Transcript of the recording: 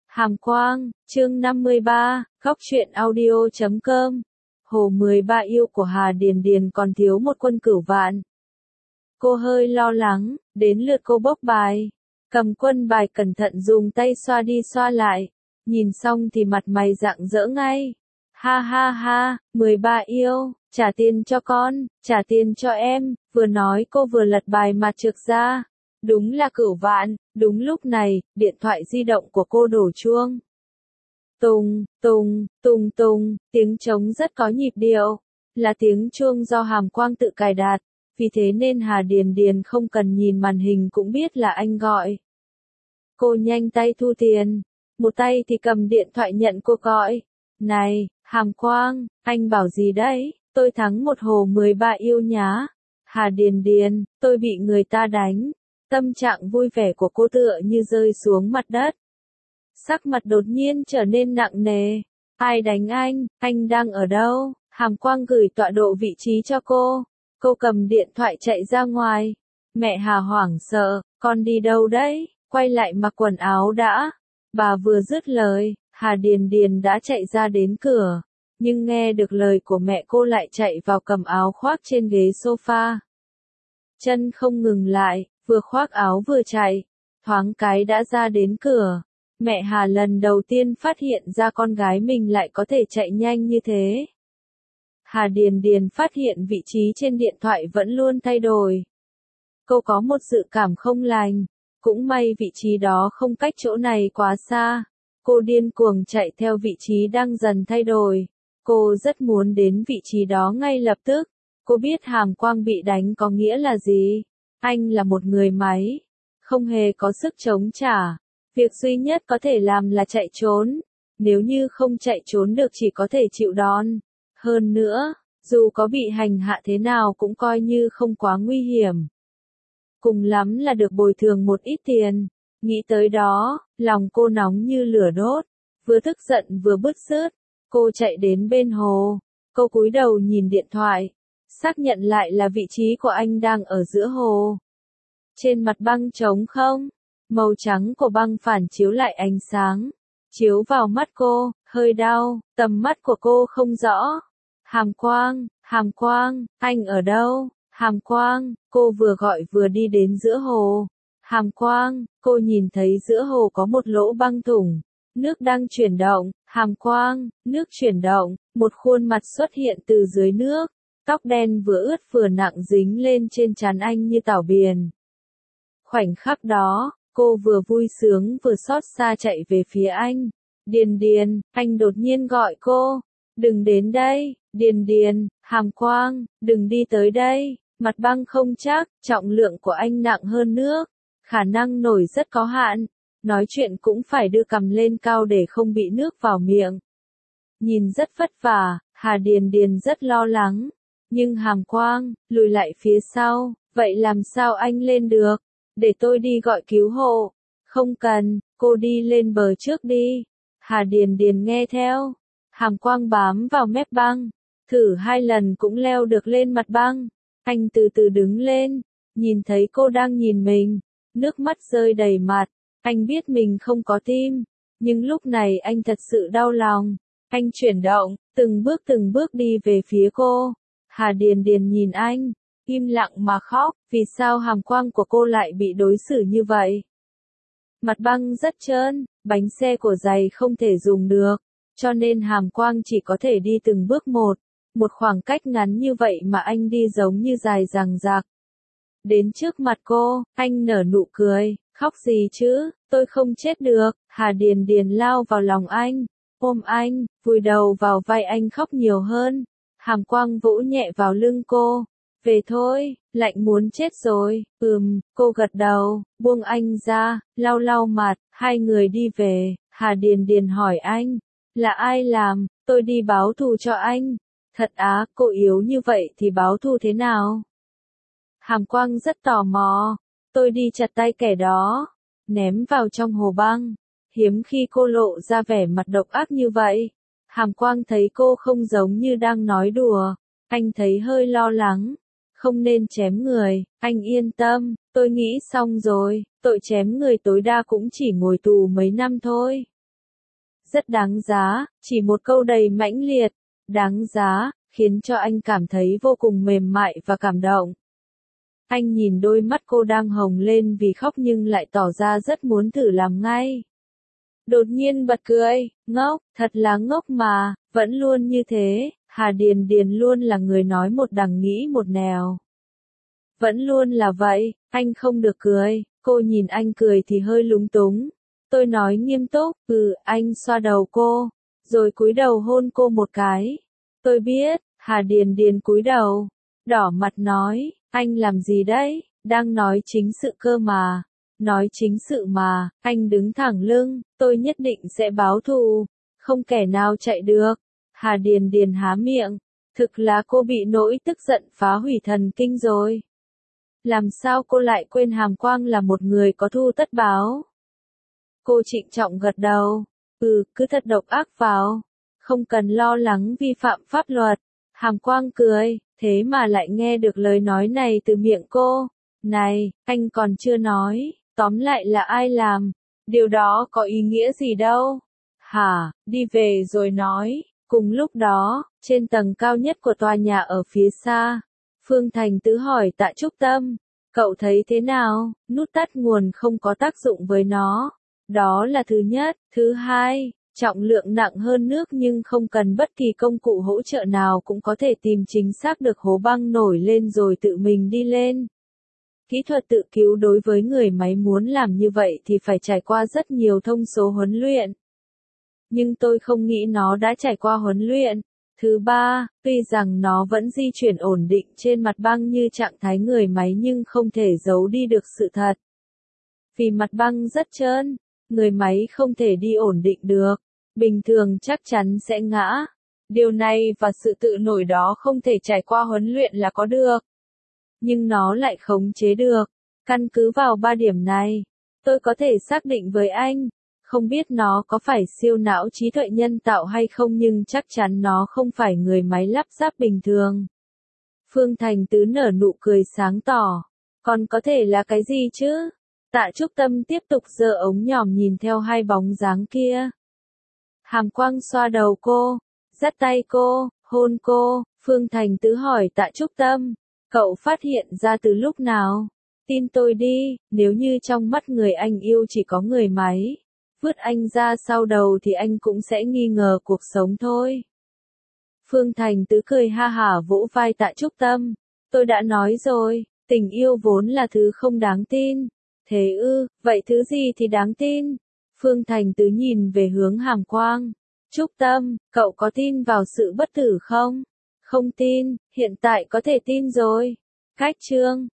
Hàm Quang, chương 53, góc truyện audio.com. Hồ 13 yêu của Hà Điền Điền còn thiếu một quân cửu vạn. Cô hơi lo lắng, đến lượt cô bốc bài. Cầm quân bài cẩn thận dùng tay xoa đi xoa lại. Nhìn xong thì mặt mày rạng rỡ ngay. Ha ha ha, 13 yêu, trả tiền cho con, trả tiền cho em. Vừa nói cô vừa lật bài mặt trược ra. Đúng là cửu vạn. Đúng lúc này, điện thoại di động của cô đổ chuông. Tùng, tùng, tùng tùng, tiếng trống rất có nhịp điệu. Là tiếng chuông do Hàm Quang tự cài đặt. Vì thế nên Hà Điền Điền không cần nhìn màn hình cũng biết là anh gọi. Cô nhanh tay thu tiền. Một tay thì cầm điện thoại nhận cuộc gọi. Này, Hàm Quang, anh bảo gì đấy? Tôi thắng một hồ 13 yêu nhá. Hà Điền Điền, tôi bị người ta đánh. Tâm trạng vui vẻ của cô tựa như rơi xuống mặt đất. Sắc mặt đột nhiên trở nên nặng nề. Ai đánh anh đang ở đâu? Hàm Quang gửi tọa độ vị trí cho cô. Cô cầm điện thoại chạy ra ngoài. Mẹ Hà hoảng sợ, con đi đâu đấy? Quay lại mặc quần áo đã. Bà vừa dứt lời, Hà Điền Điền đã chạy ra đến cửa. Nhưng nghe được lời của mẹ cô lại chạy vào cầm áo khoác trên ghế sofa. Chân không ngừng lại. Vừa khoác áo vừa chạy, thoáng cái đã ra đến cửa. Mẹ Hà lần đầu tiên phát hiện ra con gái mình lại có thể chạy nhanh như thế. Hà Điền Điền phát hiện vị trí trên điện thoại vẫn luôn thay đổi. Cô có một dự cảm không lành, cũng may vị trí đó không cách chỗ này quá xa. Cô điên cuồng chạy theo vị trí đang dần thay đổi. Cô rất muốn đến vị trí đó ngay lập tức. Cô biết Hàm Quang bị đánh có nghĩa là gì. Anh là một người máy, không hề có sức chống trả. Việc duy nhất có thể làm là chạy trốn. Nếu như không chạy trốn được chỉ có thể chịu đòn. Hơn nữa, dù có bị hành hạ thế nào cũng coi như không quá nguy hiểm. Cùng lắm là được bồi thường một ít tiền. Nghĩ tới đó, lòng cô nóng như lửa đốt. Vừa tức giận vừa bứt rứt. Cô chạy đến bên hồ. Cô cúi đầu nhìn điện thoại. Xác nhận lại là vị trí của anh đang ở giữa hồ. Trên mặt băng trống không, màu trắng của băng phản chiếu lại ánh sáng, chiếu vào mắt cô, hơi đau, tầm mắt của cô không rõ. Hàm Quang, anh ở đâu? Hàm Quang, cô vừa gọi vừa đi đến giữa hồ. Hàm Quang, cô nhìn thấy giữa hồ có một lỗ băng thủng, nước đang chuyển động. Hàm Quang, nước chuyển động, một khuôn mặt xuất hiện từ dưới nước. Tóc đen vừa ướt vừa nặng dính lên trên trán anh như tảo biển. Khoảnh khắc đó, cô vừa vui sướng vừa xót xa chạy về phía anh. Điền Điền, anh đột nhiên gọi cô. Đừng đến đây, Điền Điền, Hàm Quang, đừng đi tới đây. Mặt băng không chắc, trọng lượng của anh nặng hơn nước. Khả năng nổi rất có hạn. Nói chuyện cũng phải đưa cằm lên cao để không bị nước vào miệng. Nhìn rất vất vả, Hà Điền Điền rất lo lắng. Nhưng Hàm Quang, lùi lại phía sau, vậy làm sao anh lên được? Để tôi đi gọi cứu hộ. Không cần, cô đi lên bờ trước đi. Hà Điền Điền nghe theo. Hàm Quang bám vào mép băng. Thử 2 lần cũng leo được lên mặt băng. Anh từ từ đứng lên. Nhìn thấy cô đang nhìn mình. Nước mắt rơi đầy mặt. Anh biết mình không có tim. Nhưng lúc này anh thật sự đau lòng. Anh chuyển động, từng bước đi về phía cô. Hà Điền Điền nhìn anh, im lặng mà khóc, vì sao Hàm Quang của cô lại bị đối xử như vậy? Mặt băng rất trơn, bánh xe của giày không thể dùng được, cho nên Hàm Quang chỉ có thể đi từng bước một khoảng cách ngắn như vậy mà anh đi giống như dài dằng dặc. Đến trước mặt cô, anh nở nụ cười, khóc gì chứ, tôi không chết được. Hà Điền Điền lao vào lòng anh, ôm anh, vùi đầu vào vai anh khóc nhiều hơn. Hàm Quang vỗ nhẹ vào lưng cô. Về thôi, lạnh muốn chết rồi. Cô gật đầu, buông anh ra, lau lau mặt, 2 người đi về. Hà Điền Điền hỏi anh, là ai làm? Tôi đi báo thù cho anh. Thật á, cô yếu như vậy thì báo thù thế nào? Hàm Quang rất tò mò. Tôi đi chặt tay kẻ đó, ném vào trong hồ băng. Hiếm khi cô lộ ra vẻ mặt độc ác như vậy. Hàm Quang thấy cô không giống như đang nói đùa. Anh thấy hơi lo lắng. Không nên chém người, anh yên tâm, tôi nghĩ xong rồi, tội chém người tối đa cũng chỉ ngồi tù mấy năm thôi. rất đáng giá, chỉ một câu đầy mãnh liệt, đáng giá, khiến cho anh cảm thấy vô cùng mềm mại và cảm động. Anh nhìn đôi mắt cô đang hồng lên vì khóc nhưng lại tỏ ra rất muốn thử làm ngay. Đột nhiên bật cười, ngốc, thật là ngốc mà, vẫn luôn như thế, Hà Điền Điền luôn là người nói một đằng nghĩ một nẻo. Vẫn luôn là vậy, anh không được cười, cô nhìn anh cười thì hơi lúng túng. Tôi nói nghiêm túc, anh xoa đầu cô, rồi cúi đầu hôn cô một cái. Tôi biết, Hà Điền Điền cúi đầu, đỏ mặt nói, anh làm gì đấy, đang nói chính sự cơ mà. Nói chính sự mà, anh đứng thẳng lưng, tôi nhất định sẽ báo thù, không kẻ nào chạy được. Hà Điền Điền há miệng, thực là cô bị nỗi tức giận phá hủy thần kinh rồi. Làm sao cô lại quên Hàm Quang là một người có thù tất báo? Cô trịnh trọng gật đầu, cứ thật độc ác vào, không cần lo lắng vi phạm pháp luật. Hàm Quang cười, thế mà lại nghe được lời nói này từ miệng cô. Này, anh còn chưa nói, tóm lại là ai làm, điều đó có ý nghĩa gì đâu. Hả, đi về rồi nói. Cùng lúc đó, trên tầng cao nhất của tòa nhà ở phía xa, Phương Thành Tứ hỏi Tạ Trúc Tâm, cậu thấy thế nào, nút tắt nguồn không có tác dụng với nó. Đó là thứ nhất, thứ hai, trọng lượng nặng hơn nước nhưng không cần bất kỳ công cụ hỗ trợ nào cũng có thể tìm chính xác được hố băng nổi lên rồi tự mình đi lên. Kỹ thuật tự cứu đối với người máy muốn làm như vậy thì phải trải qua rất nhiều thông số huấn luyện. Nhưng tôi không nghĩ nó đã trải qua huấn luyện. Thứ ba, tuy rằng nó vẫn di chuyển ổn định trên mặt băng như trạng thái người máy nhưng không thể giấu đi được sự thật. Vì mặt băng rất trơn, người máy không thể đi ổn định được, bình thường chắc chắn sẽ ngã. Điều này và sự tự nổi đó không thể trải qua huấn luyện là có được. Nhưng nó lại khống chế được. Căn cứ vào 3 điểm này, tôi có thể xác định với anh, không biết nó có phải siêu não trí tuệ nhân tạo hay không nhưng chắc chắn nó không phải người máy lắp ráp bình thường. Phương Thành Tứ nở nụ cười sáng tỏ. Còn có thể là cái gì chứ? Tạ Trúc Tâm tiếp tục giơ ống nhòm nhìn theo hai bóng dáng kia. Hàm Quang xoa đầu cô, dắt tay cô, hôn cô. Phương Thành Tứ hỏi Tạ Trúc Tâm, cậu phát hiện ra từ lúc nào? Tin tôi đi, nếu như trong mắt người anh yêu chỉ có người máy, vứt anh ra sau đầu thì anh cũng sẽ nghi ngờ cuộc sống thôi. Phương Thành Tứ cười ha hả vỗ vai Tạ Trúc Tâm. Tôi đã nói rồi, tình yêu vốn là thứ không đáng tin. Thế vậy thứ gì thì đáng tin? Phương Thành Tứ nhìn về hướng Hàm Quang. Trúc Tâm, cậu có tin vào sự bất tử không? Không tin, hiện tại có thể tin rồi. Cách chương